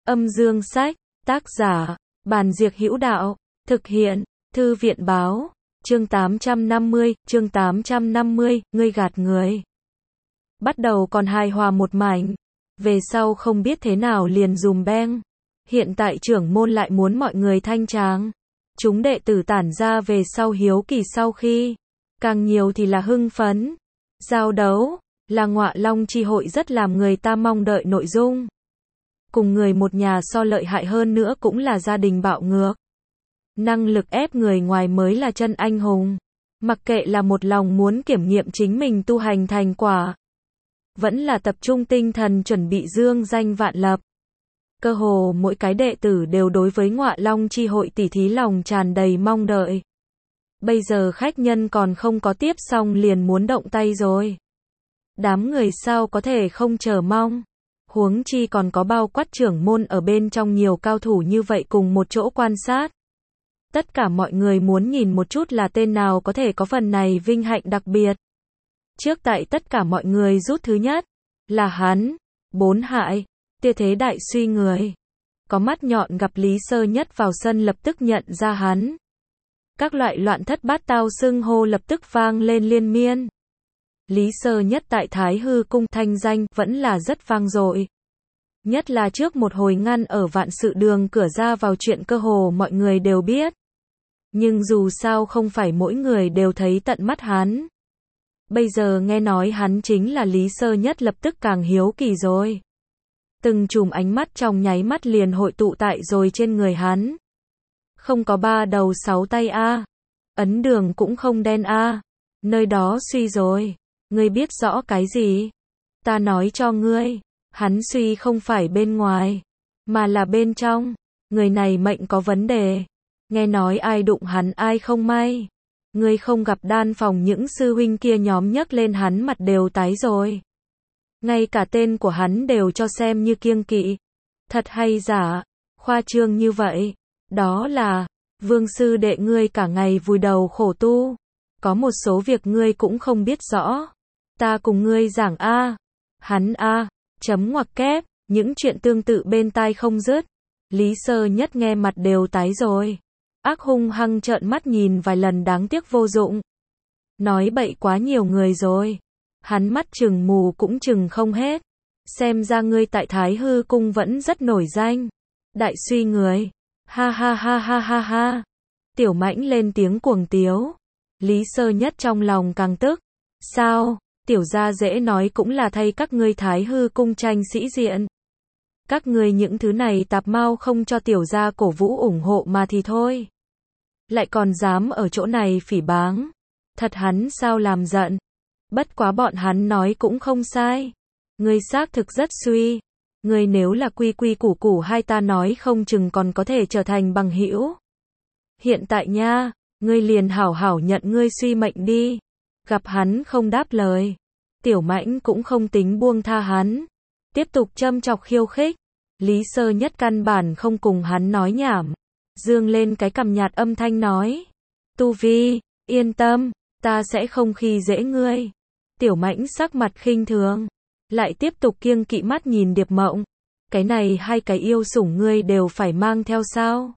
Âm dương sách, tác giả, Bàn Diệc Hữu Đạo, thực hiện, Thư viện báo, chương 850, ngươi gạt người. Bắt đầu còn hài hòa một mảnh, về sau không biết thế nào liền dùm beng. Hiện tại trưởng môn lại muốn mọi người thanh tráng. Chúng đệ tử tản ra về sau hiếu kỳ sau khi, càng nhiều thì là hưng phấn. Giao đấu, là Ngọa Long chi hội rất làm người ta mong đợi nội dung. Cùng người một nhà so lợi hại hơn nữa cũng là gia đình bạo ngược. Năng lực ép người ngoài mới là chân anh hùng. Mặc kệ là một lòng muốn kiểm nghiệm chính mình tu hành thành quả, vẫn là tập trung tinh thần chuẩn bị dương danh vạn lập. Cơ hồ mỗi cái đệ tử đều đối với Ngọa Long chi hội tỉ thí lòng tràn đầy mong đợi. Bây giờ khách nhân còn không có tiếp xong liền muốn động tay rồi. Đám người sao có thể không chờ mong. Huống chi còn có bao quát trưởng môn ở bên trong nhiều cao thủ như vậy cùng một chỗ quan sát. Tất cả mọi người muốn nhìn một chút là tên nào có thể có phần này vinh hạnh đặc biệt. Trước tại tất cả mọi người rút thứ nhất, là hắn, Bốn Hại, tia thế đại suy người. Có mắt nhọn gặp Lý Sơ Nhất vào sân lập tức nhận ra hắn. Các loại loạn thất bát tao xưng hô lập tức vang lên liên miên. Lý Sơ Nhất tại Thái Hư Cung thanh danh vẫn là rất vang dội. Nhất là trước một hồi ngăn ở Vạn Sự Đường cửa ra vào chuyện cơ hồ mọi người đều biết. Nhưng dù sao không phải mỗi người đều thấy tận mắt hắn. Bây giờ nghe nói hắn chính là Lý Sơ Nhất lập tức càng hiếu kỳ rồi. Từng chùm ánh mắt trong nháy mắt liền hội tụ tại rồi trên người hắn. Không có ba đầu sáu tay a, ấn đường cũng không đen a, nơi đó suy rồi. Ngươi biết rõ cái gì? Ta nói cho ngươi, hắn suy không phải bên ngoài, mà là bên trong. Người này mệnh có vấn đề. Nghe nói ai đụng hắn ai không may. Ngươi không gặp đan phòng những sư huynh kia nhóm nhấc lên hắn mặt đều tái rồi. Ngay cả tên của hắn đều cho xem như kiêng kỵ. Thật hay giả, khoa trương như vậy. Đó là, Vương sư đệ ngươi cả ngày vùi đầu khổ tu. Có một số việc ngươi cũng không biết rõ. Ta cùng ngươi giảng a. Hắn a, chấm ngoặc kép, những chuyện tương tự bên tai không dứt. Lý Sơ Nhất nghe mặt đều tái rồi. Ác hung hăng trợn mắt nhìn vài lần đáng tiếc vô dụng. Nói bậy quá nhiều người rồi. Hắn mắt chừng mù cũng chừng không hết. Xem ra ngươi tại Thái Hư Cung vẫn rất nổi danh. Đại suy người. Ha ha ha ha ha ha. Tiểu Mãnh lên tiếng cuồng tiếu. Lý Sơ Nhất trong lòng càng tức. Sao? Tiểu gia dễ nói cũng là thay các ngươi Thái Hư Cung tranh sĩ diện. Các ngươi những thứ này tạp mau không cho tiểu gia cổ vũ ủng hộ mà thì thôi. Lại còn dám ở chỗ này phỉ báng. Thật hắn sao làm giận. Bất quá bọn hắn nói cũng không sai. Ngươi xác thực rất suy. Ngươi nếu là quy quy củ củ hai ta nói không chừng còn có thể trở thành bằng hữu. Hiện tại nha, ngươi liền hảo hảo nhận ngươi suy mệnh đi. Gặp hắn không đáp lời. Tiểu Mãnh cũng không tính buông tha hắn. Tiếp tục châm chọc khiêu khích. Lý Sơ Nhất căn bản không cùng hắn nói nhảm. Dương lên cái cằm nhạt âm thanh nói. Tu Vi, yên tâm, ta sẽ không khi dễ ngươi. Tiểu Mãnh sắc mặt khinh thường. Lại tiếp tục kiêng kỵ mắt nhìn Điệp Mộng. Cái này hai cái yêu sủng ngươi đều phải mang theo sao?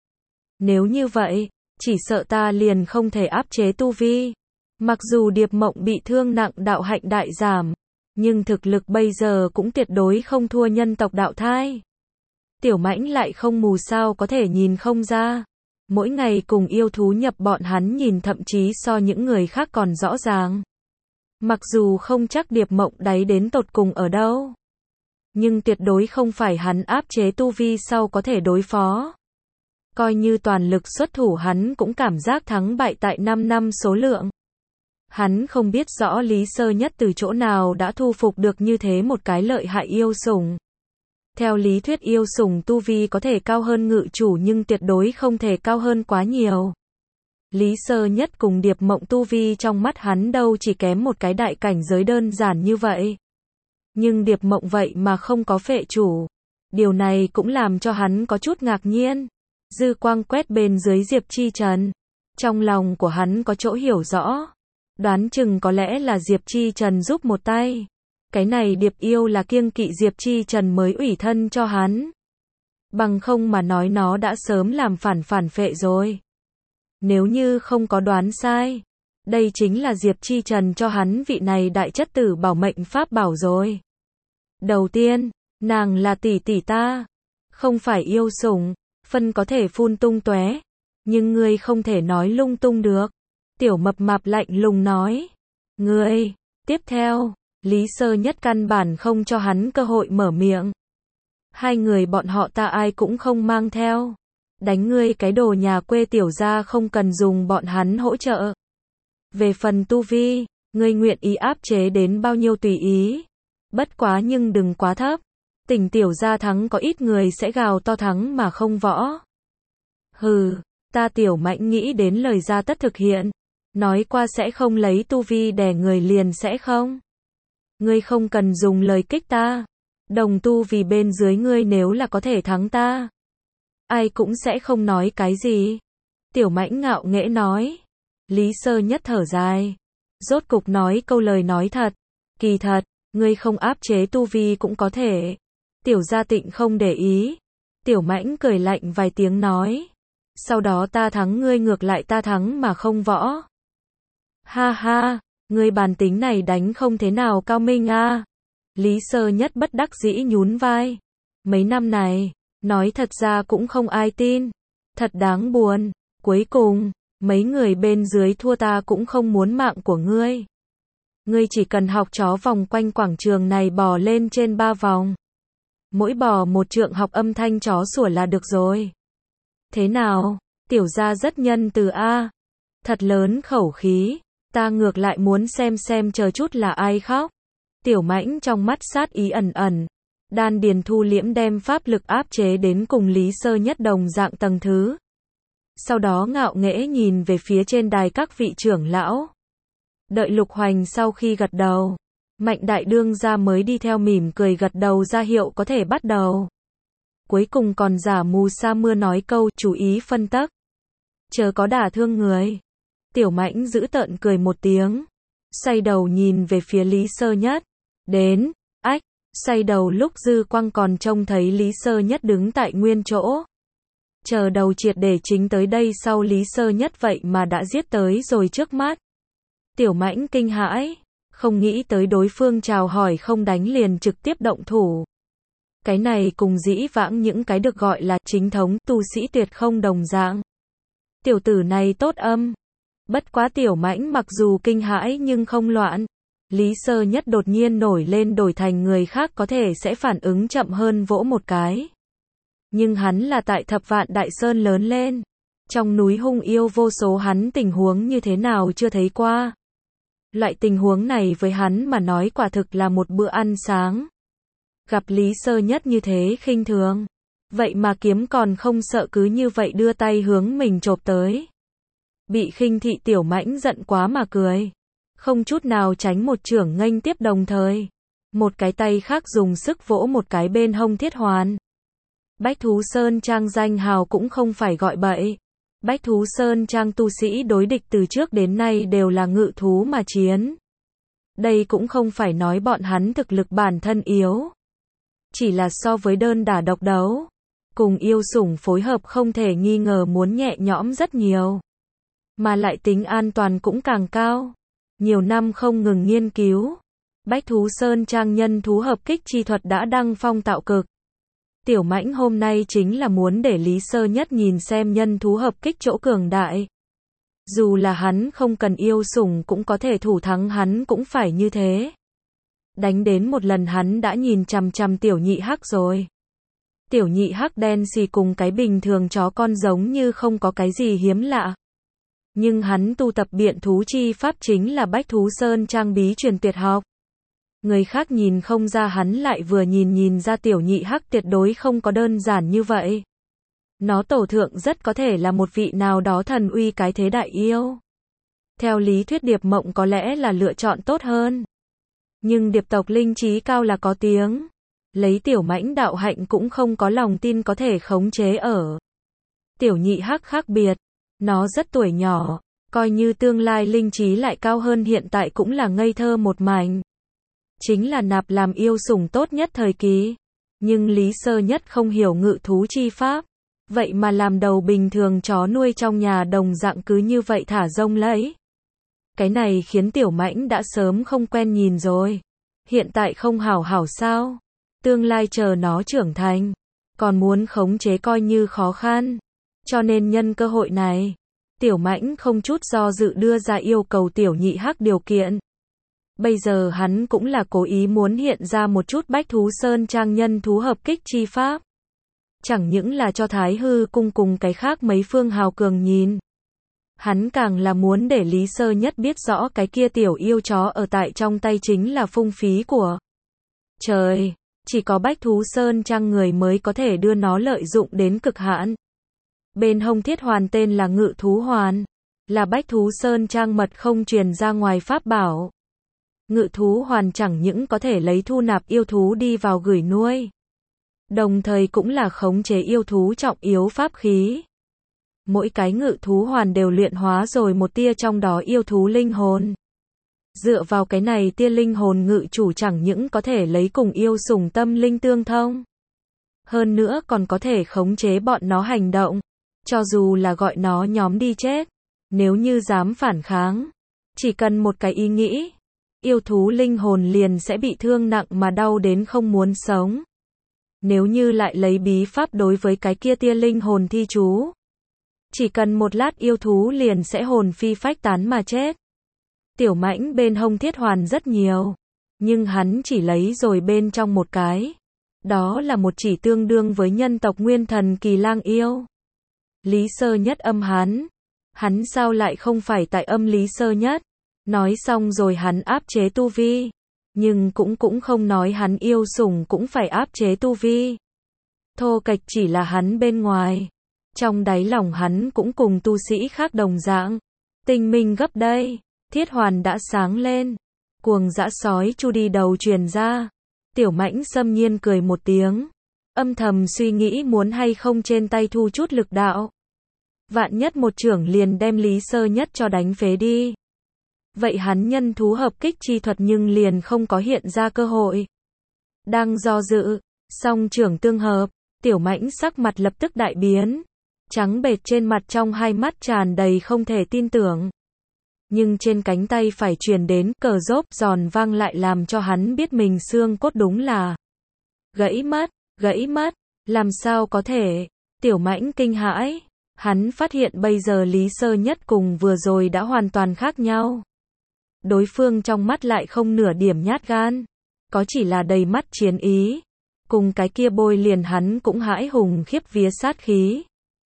Nếu như vậy, chỉ sợ ta liền không thể áp chế Tu Vi. Mặc dù Điệp Mộng bị thương nặng đạo hạnh đại giảm, nhưng thực lực bây giờ cũng tuyệt đối không thua nhân tộc đạo thai. Tiểu Mãnh lại không mù sao có thể nhìn không ra. Mỗi ngày cùng yêu thú nhập bọn hắn nhìn thậm chí so những người khác còn rõ ràng. Mặc dù không chắc Điệp Mộng đáy đến tột cùng ở đâu, nhưng tuyệt đối không phải hắn áp chế Tu Vi sau có thể đối phó. Coi như toàn lực xuất thủ hắn cũng cảm giác thắng bại tại 5 năm số lượng. Hắn không biết rõ Lý Sơ Nhất từ chỗ nào đã thu phục được như thế một cái lợi hại yêu sủng. Theo lý thuyết yêu sủng Tu Vi có thể cao hơn ngự chủ nhưng tuyệt đối không thể cao hơn quá nhiều. Lý Sơ Nhất cùng Điệp Mộng Tu Vi trong mắt hắn đâu chỉ kém một cái đại cảnh giới đơn giản như vậy. Nhưng Điệp Mộng vậy mà không có phệ chủ. Điều này cũng làm cho hắn có chút ngạc nhiên. Dư quang quét bên dưới Diệp Chi Trần. Trong lòng của hắn có chỗ hiểu rõ. Đoán chừng có lẽ là Diệp Chi Trần giúp một tay. Cái này Điệp yêu là kiêng kỵ Diệp Chi Trần mới ủy thân cho hắn. Bằng không mà nói nó đã sớm làm phản phệ rồi. Nếu như không có đoán sai, đây chính là Diệp Chi Trần cho hắn vị này đại chất tử bảo mệnh pháp bảo rồi. Đầu tiên, nàng là tỷ tỷ ta, không phải yêu sủng, phân có thể phun tung tóe, nhưng ngươi không thể nói lung tung được. Tiểu mập mạp lạnh lùng nói. Ngươi, tiếp theo, Lý Sơ Nhất căn bản không cho hắn cơ hội mở miệng. Hai người bọn họ ta ai cũng không mang theo. Đánh ngươi cái đồ nhà quê tiểu gia không cần dùng bọn hắn hỗ trợ. Về phần tu vi, ngươi nguyện ý áp chế đến bao nhiêu tùy ý. Bất quá nhưng đừng quá thấp. Tỉnh tiểu gia thắng có ít người sẽ gào to thắng mà không võ. Hừ, ta Tiểu Mãnh nghĩ đến lời gia tất thực hiện. Nói qua sẽ không lấy tu vi đè người liền sẽ không. Ngươi không cần dùng lời kích ta. Đồng tu vì bên dưới ngươi nếu là có thể thắng ta, ai cũng sẽ không nói cái gì. Tiểu Mãnh ngạo nghễ nói. Lý Sơ Nhất thở dài. Rốt cục nói câu lời nói thật. Kỳ thật, ngươi không áp chế tu vi cũng có thể. Tiểu Gia Tịnh không để ý. Tiểu Mãnh cười lạnh vài tiếng nói. Sau đó ta thắng ngươi ngược lại ta thắng mà không võ. Ha ha, ngươi bản tính này đánh không thế nào cao minh a. Lý Sơ Nhất bất đắc dĩ nhún vai. Mấy năm này, nói thật ra cũng không ai tin. Thật đáng buồn. Cuối cùng, mấy người bên dưới thua ta cũng không muốn mạng của ngươi. Ngươi chỉ cần học chó vòng quanh quảng trường này bò lên trên 3 vòng. Mỗi bò một trượng học âm thanh chó sủa là được rồi. Thế nào? Tiểu gia rất nhân từ a. Thật lớn khẩu khí. Ta ngược lại muốn xem chờ chút là ai khóc. Tiểu Mãnh trong mắt sát ý ẩn ẩn. Đan điền thu liễm đem pháp lực áp chế đến cùng Lý Sơ Nhất đồng dạng tầng thứ. Sau đó ngạo nghễ nhìn về phía trên đài các vị trưởng lão. Đợi Lục Hoành sau khi gật đầu, Mạnh đại đương gia mới đi theo mỉm cười gật đầu ra hiệu có thể bắt đầu. Cuối cùng còn giả mù sa mưa nói câu chú ý phân tắc. Chớ có đả thương người. Tiểu Mãnh giữ tợn cười một tiếng. Xoay đầu nhìn về phía Lý Sơ Nhất. Đến, ách, xoay đầu lúc dư quang còn trông thấy Lý Sơ Nhất đứng tại nguyên chỗ. Chờ đầu triệt để chính tới đây sau Lý Sơ Nhất vậy mà đã giết tới rồi trước mắt. Tiểu Mãnh kinh hãi, không nghĩ tới đối phương chào hỏi không đánh liền trực tiếp động thủ. Cái này cùng dĩ vãng những cái được gọi là chính thống tu sĩ tuyệt không đồng dạng. Tiểu tử này tốt âm. Bất quá Tiểu Mãnh mặc dù kinh hãi nhưng không loạn. Lý Sơ Nhất đột nhiên nổi lên đổi thành người khác có thể sẽ phản ứng chậm hơn vỗ một cái. Nhưng hắn là tại Thập Vạn Đại Sơn lớn lên. Trong núi hung yêu vô số hắn tình huống như thế nào chưa thấy qua. Loại tình huống này với hắn mà nói quả thực là một bữa ăn sáng. Gặp Lý Sơ Nhất như thế khinh thường. Vậy mà kiếm còn không sợ cứ như vậy đưa tay hướng mình chộp tới. Bị khinh thị Tiểu Mãnh giận quá mà cười. Không chút nào tránh một chưởng nghênh tiếp đồng thời. Một cái tay khác dùng sức vỗ một cái bên hông Thiết Hoàn. Bách Thú Sơn Trang danh hào cũng không phải gọi bậy. Bách Thú Sơn Trang tu sĩ đối địch từ trước đến nay đều là ngự thú mà chiến. Đây cũng không phải nói bọn hắn thực lực bản thân yếu. Chỉ là so với đơn đả độc đấu. Cùng yêu sủng phối hợp không thể nghi ngờ muốn nhẹ nhõm rất nhiều. Mà lại tính an toàn cũng càng cao. Nhiều năm không ngừng nghiên cứu. Bách Thú Sơn Trang nhân thú hợp kích chi thuật đã đăng phong tạo cực. Tiểu Mãnh hôm nay chính là muốn để Lý Sơ Nhất nhìn xem nhân thú hợp kích chỗ cường đại. Dù là hắn không cần yêu sủng cũng có thể thủ thắng hắn cũng phải như thế. Đánh đến một lần hắn đã nhìn chằm chằm Tiểu Nhị Hắc rồi. Tiểu Nhị Hắc đen xì cùng cái bình thường chó con giống như không có cái gì hiếm lạ. Nhưng hắn tu tập biện thú chi pháp chính là Bách Thú Sơn Trang bí truyền tuyệt học. Người khác nhìn không ra hắn lại vừa nhìn ra Tiểu Nhị Hắc tuyệt đối không có đơn giản như vậy. Nó tổ thượng rất có thể là một vị nào đó thần uy cái thế đại yêu. Theo lý thuyết Điệp Mộng có lẽ là lựa chọn tốt hơn. Nhưng Điệp tộc linh trí cao là có tiếng. Lấy Tiểu Mãnh đạo hạnh cũng không có lòng tin có thể khống chế ở. Tiểu Nhị Hắc khác biệt. Nó rất tuổi nhỏ. Coi như tương lai linh trí lại cao hơn hiện tại cũng là ngây thơ một mảnh. Chính là nạp làm yêu sủng tốt nhất thời kỳ. Nhưng Lý Sơ Nhất không hiểu ngự thú chi pháp. Vậy mà làm đầu bình thường chó nuôi trong nhà đồng dạng cứ như vậy thả rông lấy. Cái này khiến Tiểu Mãnh đã sớm không quen nhìn rồi. Hiện tại không hảo hảo sao? Tương lai chờ nó trưởng thành, còn muốn khống chế coi như khó khăn. Cho nên nhân cơ hội này, Tiểu Mãnh không chút do dự đưa ra yêu cầu Tiểu Nhị Hắc điều kiện. Bây giờ hắn cũng là cố ý muốn hiện ra một chút Bách Thú Sơn Trang nhân thú hợp kích chi pháp. Chẳng những là cho Thái Hư Cung cùng cái khác mấy phương hào cường nhìn. Hắn càng là muốn để Lý Sơ Nhất biết rõ cái kia tiểu yêu chó ở tại trong tay chính là phung phí của trời. Chỉ có Bách Thú Sơn Trang người mới có thể đưa nó lợi dụng đến cực hạn. Bên hông thiết hoàn tên là Ngự Thú Hoàn, là Bách Thú Sơn Trang mật không truyền ra ngoài pháp bảo. Ngự Thú Hoàn chẳng những có thể lấy thu nạp yêu thú đi vào gửi nuôi, đồng thời cũng là khống chế yêu thú trọng yếu pháp khí. Mỗi cái ngự thú hoàn đều luyện hóa rồi một tia trong đó yêu thú linh hồn. Dựa vào cái này tia linh hồn ngự chủ chẳng những có thể lấy cùng yêu sủng tâm linh tương thông, hơn nữa còn có thể khống chế bọn nó hành động, cho dù là gọi nó nhóm đi chết. Nếu như dám phản kháng, chỉ cần một cái ý nghĩ, yêu thú linh hồn liền sẽ bị thương nặng mà đau đến không muốn sống. Nếu như lại lấy bí pháp đối với cái kia tia linh hồn thi chú, chỉ cần một lát yêu thú liền sẽ hồn phi phách tán mà chết. Tiểu Mãnh bên hông thiết hoàn rất nhiều, nhưng hắn chỉ lấy rồi bên trong một cái. Đó là một chỉ tương đương với nhân tộc nguyên thần kỳ lang yêu. Lý Sơ Nhất âm hắn sao lại không phải tại âm Lý Sơ Nhất. Nói xong rồi hắn áp chế tu vi, nhưng cũng không nói hắn yêu sủng cũng phải áp chế tu vi. Thô kệch chỉ là hắn bên ngoài, trong đáy lòng hắn cũng cùng tu sĩ khác đồng dạng. Tinh minh gấp đây, thiết hoàn đã sáng lên, cuồng dã sói chu đi đầu truyền ra. Tiểu Mãnh xâm nhiên cười một tiếng, âm thầm suy nghĩ muốn hay không trên tay thu chút lực đạo. Vạn nhất một chưởng liền đem Lý Sơ Nhất cho đánh phế đi. Vậy hắn nhân thú hợp kích chi thuật nhưng liền không có hiện ra cơ hội. Đang do dự, song chưởng tương hợp, Tiểu Mãnh sắc mặt lập tức đại biến. Trắng bệch trên mặt trong hai mắt tràn đầy không thể tin tưởng. Nhưng trên cánh tay phải truyền đến cờ rốp giòn vang lại làm cho hắn biết mình xương cốt đúng là gãy mất, làm sao có thể. Tiểu Mãnh kinh hãi, hắn phát hiện bây giờ Lý Sơ Nhất cùng vừa rồi đã hoàn toàn khác nhau. Đối phương trong mắt lại không nửa điểm nhát gan, có chỉ là đầy mắt chiến ý. Cùng cái kia bôi liền hắn cũng hãi hùng khiếp vía sát khí.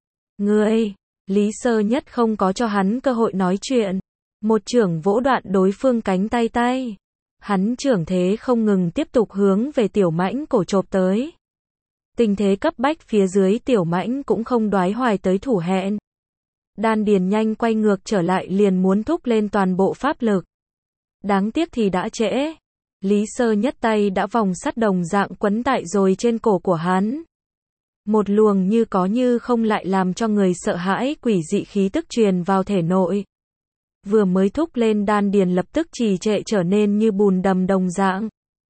Ngươi, Lý Sơ Nhất không có cho hắn cơ hội nói chuyện. Một chưởng vỗ đoạn đối phương cánh tay. Hắn chưởng thế không ngừng tiếp tục hướng về Tiểu Mãnh cổ chộp tới. Tình thế cấp bách phía dưới Tiểu Mãnh cũng không đoái hoài tới thủ hẹn. Đan điền nhanh quay ngược trở lại liền muốn thúc lên toàn bộ pháp lực. Đáng tiếc thì đã trễ. Lý Sơ Nhất tay đã vòng sắt đồng dạng quấn tại rồi trên cổ của hắn. Một luồng như có như không lại làm cho người sợ hãi quỷ dị khí tức truyền vào thể nội. Vừa mới thúc lên đan điền lập tức trì trệ trở nên như bùn đầm đồng dạng.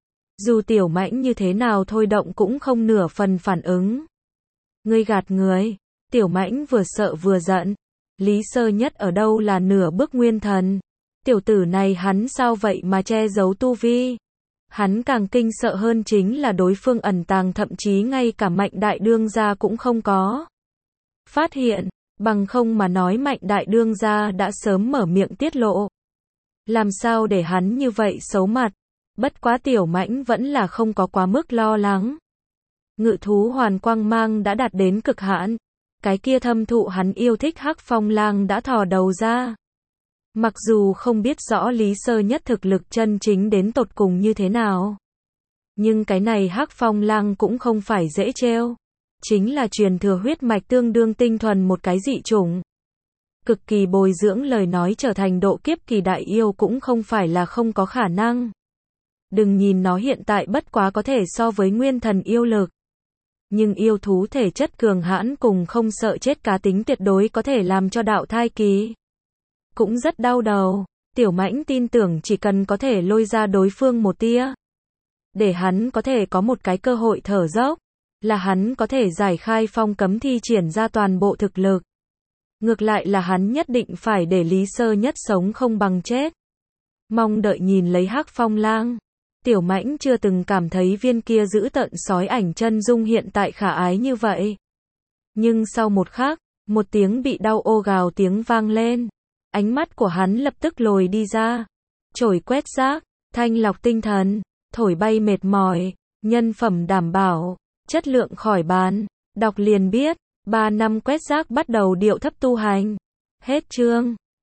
Dù Tiểu Mãnh như thế nào thôi động cũng không nửa phần phản ứng. Ngươi gạt người. Tiểu Mãnh vừa sợ vừa giận. Lý Sơ Nhất ở đâu là nửa bước nguyên thần. Tiểu tử này hắn sao vậy mà che giấu tu vi. Hắn càng kinh sợ hơn chính là đối phương ẩn tàng thậm chí ngay cả Mạnh Đại Đương gia cũng không có phát hiện, bằng không mà nói Mạnh Đại Đương gia đã sớm mở miệng tiết lộ. Làm sao để hắn như vậy xấu mặt. Bất quá Tiểu Mãnh vẫn là không có quá mức lo lắng. Ngự thú hoàn quang mang đã đạt đến cực hạn. Cái kia thâm thụ hắn yêu thích Hắc Phong Lang đã thò đầu ra. Mặc dù không biết rõ Lý Sơ Nhất thực lực chân chính đến tột cùng như thế nào, nhưng cái này Hắc Phong Lang cũng không phải dễ trêu. Chính là truyền thừa huyết mạch tương đương tinh thuần một cái dị chủng. Cực kỳ bồi dưỡng lời nói trở thành độ kiếp kỳ đại yêu cũng không phải là không có khả năng. Đừng nhìn nó hiện tại bất quá có thể so với nguyên thần yêu lực. Nhưng yêu thú thể chất cường hãn cùng không sợ chết cá tính tuyệt đối có thể làm cho đạo thai kỳ cũng rất đau đầu. Tiểu Mãnh tin tưởng chỉ cần có thể lôi ra đối phương một tia để hắn có thể có một cái cơ hội thở dốc, là hắn có thể giải khai phong cấm thi triển ra toàn bộ thực lực. Ngược lại là hắn nhất định phải để Lý Sơ Nhất sống không bằng chết. Mong đợi nhìn lấy Hắc Phong Lang. Tiểu Mãnh chưa từng cảm thấy viên kia dữ tợn sói ảnh chân dung hiện tại khả ái như vậy. Nhưng sau một khắc, một tiếng bị đau ô gào tiếng vang lên. Ánh mắt của hắn lập tức lồi đi ra. Chổi quét rác, thanh lọc tinh thần, thổi bay mệt mỏi, nhân phẩm đảm bảo, chất lượng khỏi bàn. Đọc liền biết, 3 năm quét rác bắt đầu điệu thấp tu hành. Hết chương.